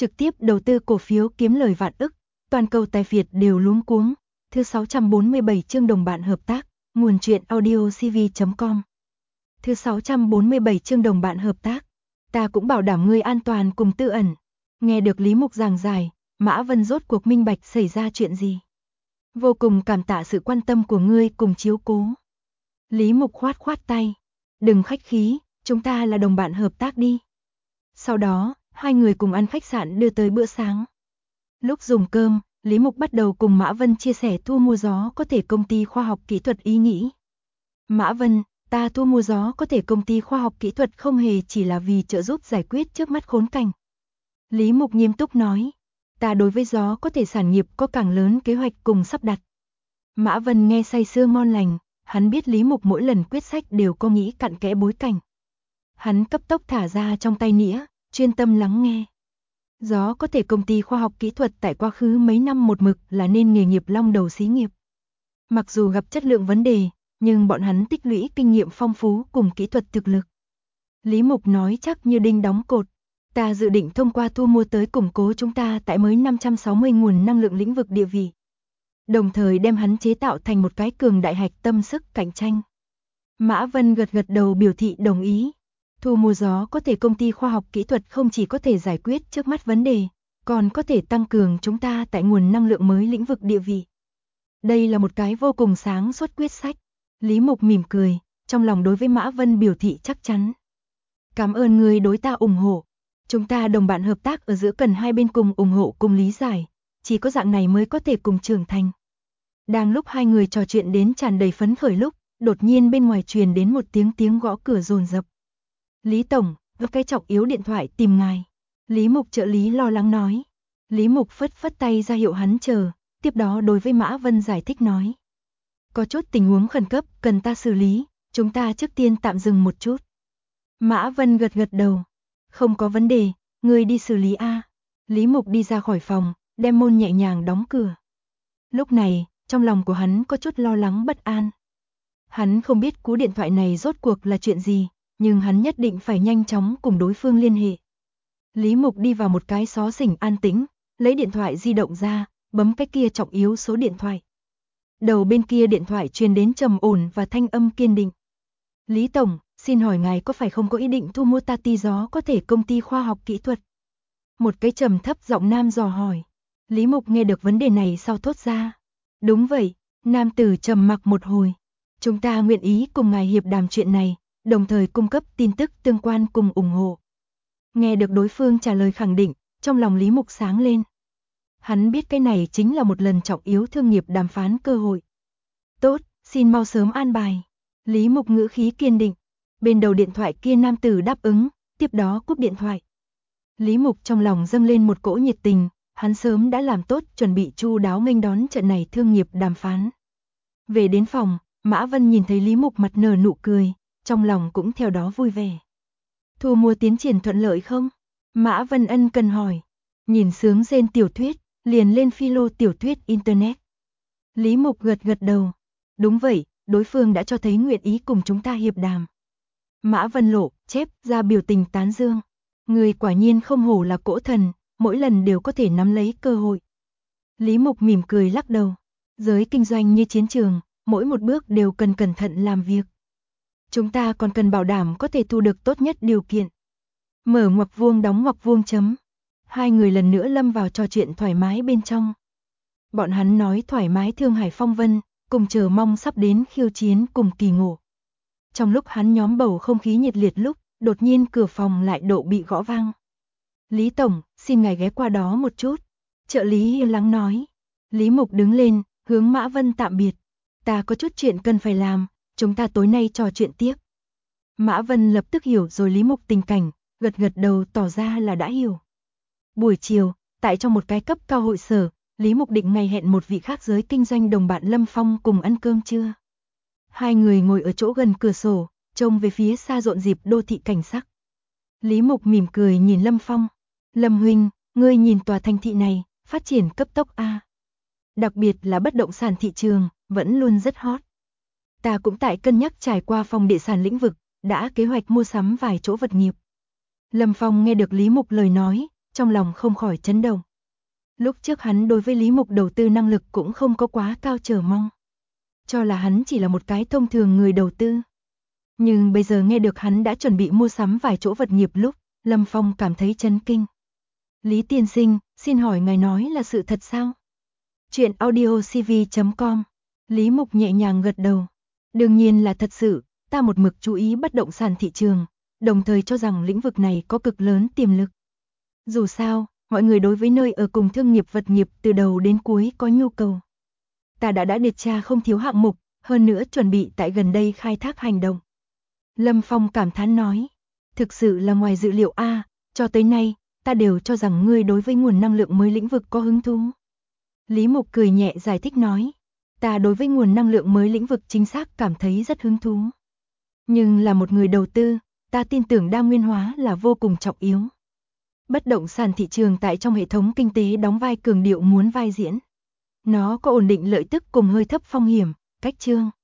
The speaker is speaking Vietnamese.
trực tiếp đầu tư cổ phiếu kiếm lời vạn ức, toàn cầu tài phiệt đều luống cuống. Thứ 647 chương đồng bạn hợp tác, nguồn truyện audio cv.com. Thứ 647 chương đồng bạn hợp tác, ta cũng bảo đảm ngươi an toàn cùng tư ẩn. Nghe được Lý Mục giảng giải, Mã Vân rốt cuộc minh bạch xảy ra chuyện gì. Vô cùng cảm tạ sự quan tâm của ngươi cùng chiếu cố. Lý Mục khoát khoát tay, đừng khách khí, chúng ta là đồng bạn hợp tác đi. Sau đó, hai người cùng ăn khách sạn đưa tới bữa sáng. Lúc dùng cơm, Lý Mục bắt đầu cùng Mã Vân chia sẻ thu mua gió có thể công ty khoa học kỹ thuật ý nghĩ. Mã Vân, ta thu mua gió có thể công ty khoa học kỹ thuật không hề chỉ là vì trợ giúp giải quyết trước mắt khốn cảnh. Lý Mục nghiêm túc nói, ta đối với gió có thể sản nghiệp có càng lớn kế hoạch cùng sắp đặt. Mã Vân nghe say sưa ngon lành, hắn biết Lý Mục mỗi lần quyết sách đều có nghĩ cặn kẽ bối cảnh. Hắn cấp tốc thả ra trong tay nĩa, chuyên tâm lắng nghe. Gió có thể công ty khoa học kỹ thuật tại quá khứ mấy năm một mực là nên nghề nghiệp long đầu xí nghiệp. Mặc dù gặp chất lượng vấn đề, nhưng bọn hắn tích lũy kinh nghiệm phong phú cùng kỹ thuật thực lực. Lý Mục nói chắc như đinh đóng cột, ta dự định thông qua thu mua tới củng cố chúng ta tại mới 560 nguồn năng lượng lĩnh vực địa vị. Đồng thời đem hắn chế tạo thành một cái cường đại hạch tâm sức cạnh tranh. Mã Vân gật gật đầu biểu thị đồng ý. Thu mua gió có thể công ty khoa học kỹ thuật không chỉ có thể giải quyết trước mắt vấn đề, còn có thể tăng cường chúng ta tại nguồn năng lượng mới lĩnh vực địa vị. Đây là một cái vô cùng sáng suốt quyết sách. Lý Mục mỉm cười, trong lòng đối với Mã Vân biểu thị chắc chắn. Cảm ơn người đối ta ủng hộ. Chúng ta đồng bạn hợp tác ở giữa cần hai bên cùng ủng hộ cùng lý giải, chỉ có dạng này mới có thể cùng trưởng thành. Đang lúc hai người trò chuyện đến tràn đầy phấn khởi lúc, đột nhiên bên ngoài truyền đến một tiếng gõ cửa dồn dập. Lý Tổng, có cái trọng yếu điện thoại tìm ngài. Lý Mục trợ lý lo lắng nói. Lý Mục phất phất tay ra hiệu hắn chờ, tiếp đó đối với Mã Vân giải thích nói. Có chút tình huống khẩn cấp cần ta xử lý, chúng ta trước tiên tạm dừng một chút. Mã Vân gật gật đầu. Không có vấn đề, ngươi đi xử lý a. Lý Mục đi ra khỏi phòng, đem môn nhẹ nhàng đóng cửa. Lúc này, trong lòng của hắn có chút lo lắng bất an. Hắn không biết cú điện thoại này rốt cuộc là chuyện gì, nhưng hắn nhất định phải nhanh chóng cùng đối phương liên hệ. Lý Mục đi vào một cái xó xỉnh an tĩnh, lấy điện thoại di động ra, bấm cái kia trọng yếu số điện thoại. Đầu bên kia điện thoại truyền đến trầm ổn và thanh âm kiên định. Lý Tổng, xin hỏi ngài có phải không có ý định thu mua Tati gió có thể công ty khoa học kỹ thuật? Một cái trầm thấp giọng nam dò hỏi. Lý Mục nghe được vấn đề này sau thốt ra. Đúng vậy, nam tử trầm mặc một hồi. Chúng ta nguyện ý cùng ngài hiệp đàm chuyện này, đồng thời cung cấp tin tức tương quan cùng ủng hộ. Nghe được đối phương trả lời khẳng định, trong lòng Lý Mục sáng lên. Hắn biết cái này chính là một lần trọng yếu thương nghiệp đàm phán cơ hội. Tốt, xin mau sớm an bài. Lý Mục ngữ khí kiên định. Bên đầu điện thoại kia nam tử đáp ứng, tiếp đó cúp điện thoại. Lý Mục trong lòng dâng lên một cỗ nhiệt tình, hắn sớm đã làm tốt chuẩn bị chu đáo nghênh đón trận này thương nghiệp đàm phán. Về đến phòng, Mã Vân nhìn thấy Lý Mục mặt nở nụ cười, trong lòng cũng theo đó vui vẻ. Thu mua tiến triển thuận lợi không? Mã Vân ân cần hỏi. Nhìn sướng rên tiểu thuyết, liền lên philo tiểu thuyết internet. Lý Mục gật gật đầu. Đúng vậy, đối phương đã cho thấy nguyện ý cùng chúng ta hiệp đàm. Mã Vân lộ, chép ra biểu tình tán dương. Người quả nhiên không hổ là cỗ thần, mỗi lần đều có thể nắm lấy cơ hội. Lý Mục mỉm cười lắc đầu. Giới kinh doanh như chiến trường, mỗi một bước đều cần cẩn thận làm việc. Chúng ta còn cần bảo đảm có thể thu được tốt nhất điều kiện. Mở ngoặc vuông đóng ngoặc vuông chấm. Hai người lần nữa lâm vào trò chuyện thoải mái bên trong. Bọn hắn nói thoải mái Thương Hải Phong Vân, cùng chờ mong sắp đến khiêu chiến cùng kỳ ngộ. Trong lúc hắn nhóm bầu không khí nhiệt liệt lúc, đột nhiên cửa phòng lại độ bị gõ vang. Lý Tổng, xin ngài ghé qua đó một chút. Trợ lý im lắng nói. Lý Mục đứng lên, hướng Mã Vân tạm biệt. Ta có chút chuyện cần phải làm, chúng ta tối nay trò chuyện tiếp. Mã Vân lập tức hiểu rồi Lý Mục tình cảnh, gật gật đầu tỏ ra là đã hiểu. Buổi chiều, tại trong một cái cấp cao hội sở, Lý Mục định ngày hẹn một vị khác giới kinh doanh đồng bạn Lâm Phong cùng ăn cơm trưa. Hai người ngồi ở chỗ gần cửa sổ, trông về phía xa rộn rịp đô thị cảnh sắc. Lý Mục mỉm cười nhìn Lâm Phong. Lâm huynh, ngươi nhìn tòa thành thị này, phát triển cấp tốc a. Đặc biệt là bất động sản thị trường, vẫn luôn rất hot. Ta cũng tại cân nhắc trải qua phòng địa sản lĩnh vực, đã kế hoạch mua sắm vài chỗ vật nghiệp. Lâm Phong nghe được Lý Mục lời nói, trong lòng không khỏi chấn động. Lúc trước hắn đối với Lý Mục đầu tư năng lực cũng không có quá cao chờ mong. Cho là hắn chỉ là một cái thông thường người đầu tư. Nhưng bây giờ nghe được hắn đã chuẩn bị mua sắm vài chỗ vật nghiệp lúc, Lâm Phong cảm thấy chấn kinh. Lý tiên sinh, xin hỏi ngài nói là sự thật sao? Chuyện audiocv.com. Lý Mục nhẹ nhàng gật đầu. Đương nhiên là thật sự, ta một mực chú ý bất động sản thị trường, đồng thời cho rằng lĩnh vực này có cực lớn tiềm lực. Dù sao, mọi người đối với nơi ở cùng thương nghiệp vật nghiệp từ đầu đến cuối có nhu cầu. Ta đã điều tra không thiếu hạng mục, hơn nữa chuẩn bị tại gần đây khai thác hành động. Lâm Phong cảm thán nói, thực sự là ngoài dự liệu a, cho tới nay, ta đều cho rằng ngươi đối với nguồn năng lượng mới lĩnh vực có hứng thú. Lý Mục cười nhẹ giải thích nói, ta đối với nguồn năng lượng mới lĩnh vực chính xác cảm thấy rất hứng thú. Nhưng là một người đầu tư, ta tin tưởng đa nguyên hóa là vô cùng trọng yếu. Bất động sản thị trường tại trong hệ thống kinh tế đóng vai cường điệu muốn vai diễn. Nó có ổn định lợi tức cùng hơi thấp phong hiểm, cách chương.